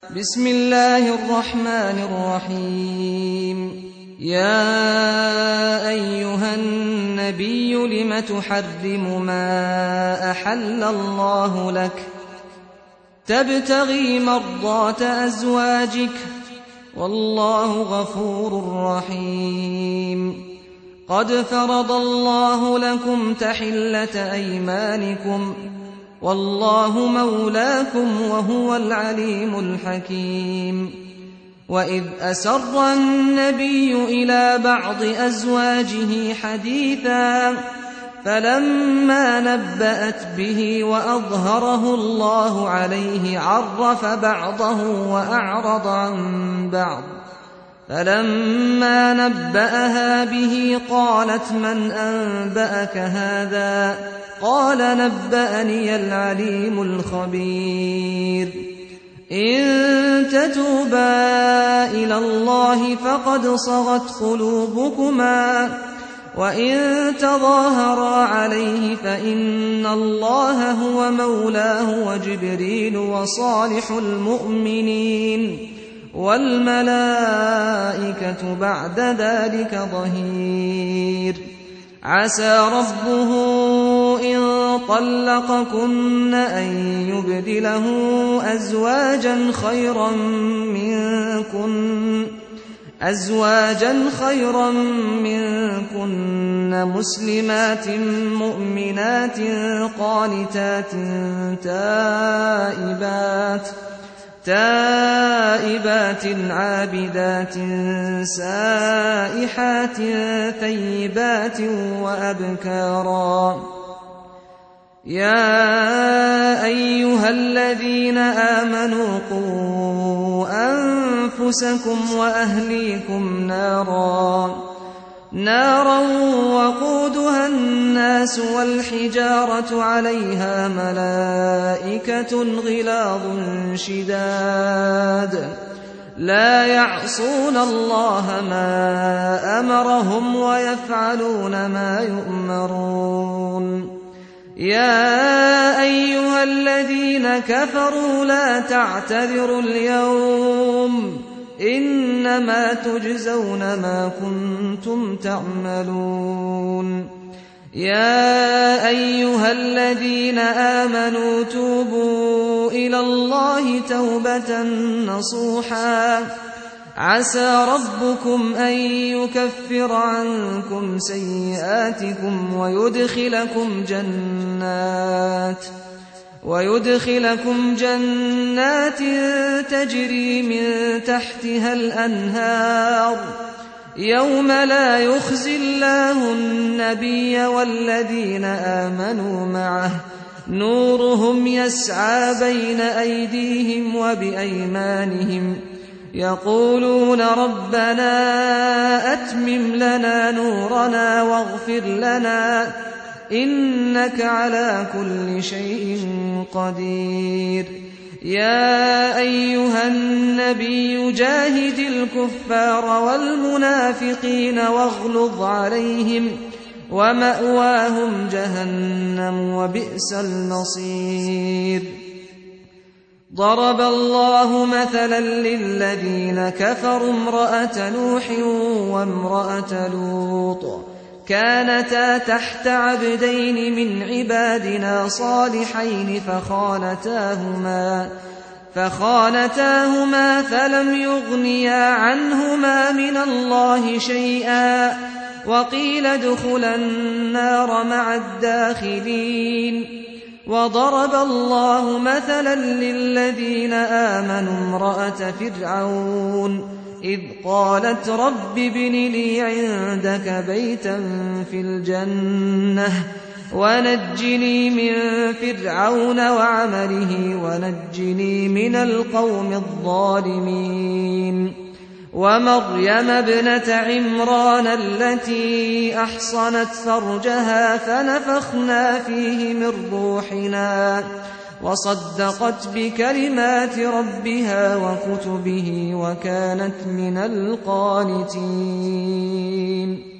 بسم الله الرحمن الرحيم. يا أيها النبي لم تحرم ما أحل الله لك تبتغي مرضات أزواجك والله غفور رحيم. قد فرض الله لكم تحلة أيمانكم والله مولاكم وهو العليم الحكيم. وإذ أسر النبي إلى بعض أزواجه حديثا فلما نبأت به وأظهره الله عليه عرف بعضه وأعرض عن بعض. فلما نبأها به قالت من أنبأك هذا؟ قال نبأني العليم الخبير. إن تتوبا إلى الله فقد صغت قلوبكما وإن تظاهرا عليه فإن الله هو مولاه وجبريل وصالح المؤمنين والملائكة بعد ذلك ظهير. عسى ربه إن طلقكن أن يبدله أزواجا خيرا منكن مسلمات مؤمنات قانتات تائبات عابدات سائحات ثيبات وأبكارا. يا أيها الذين آمنوا قوا أنفسكم وأهليكم نارا وقودها الناس والحجارة عليها ملائكة غلاظ شداد لا يعصون الله ما أمرهم ويفعلون ما يؤمرون. يا أيها الذين كفروا لا تعتذروا اليوم إنما تجزون ما كنتم تعملون. يا أيها الذين آمنوا توبوا إلى الله توبة نصوحا عسى ربكم أن يكفر عنكم سيئاتكم ويدخلكم جنات تجري من تحتها الأنهار يوم لا يخزي الله النبي والذين آمنوا معه نورهم يسعى بين أيديهم وبأيمانهم يقولون ربنا أتمم لنا نورنا واغفر لنا إنك على كل شيء قدير. يا أيها النبي جاهد الكفار والمنافقين واغلظ عليهم ومأواهم جهنم وبئس المصير. ضرب الله مثلا للذين كفروا امرأة نوح وامرأة لوط كانتا تحت عبدين من عبادنا صالحين فخانتاهما فلم يغنيا عنهما من الله شيئا وقيل ادخلا النار مع الداخلين. وضرب الله مثلا للذين آمنوا امرأة فرعون إذ قالت رب ابن لي عندك بيتا في الجنة ونجني من فرعون وعمله ونجني من القوم الظالمين. ومريم ابنة عمران التي أحصنت فرجها فنفخنا فيه من روحنا وصدقت بكلمات ربها وكتبه وكانت من القانتين.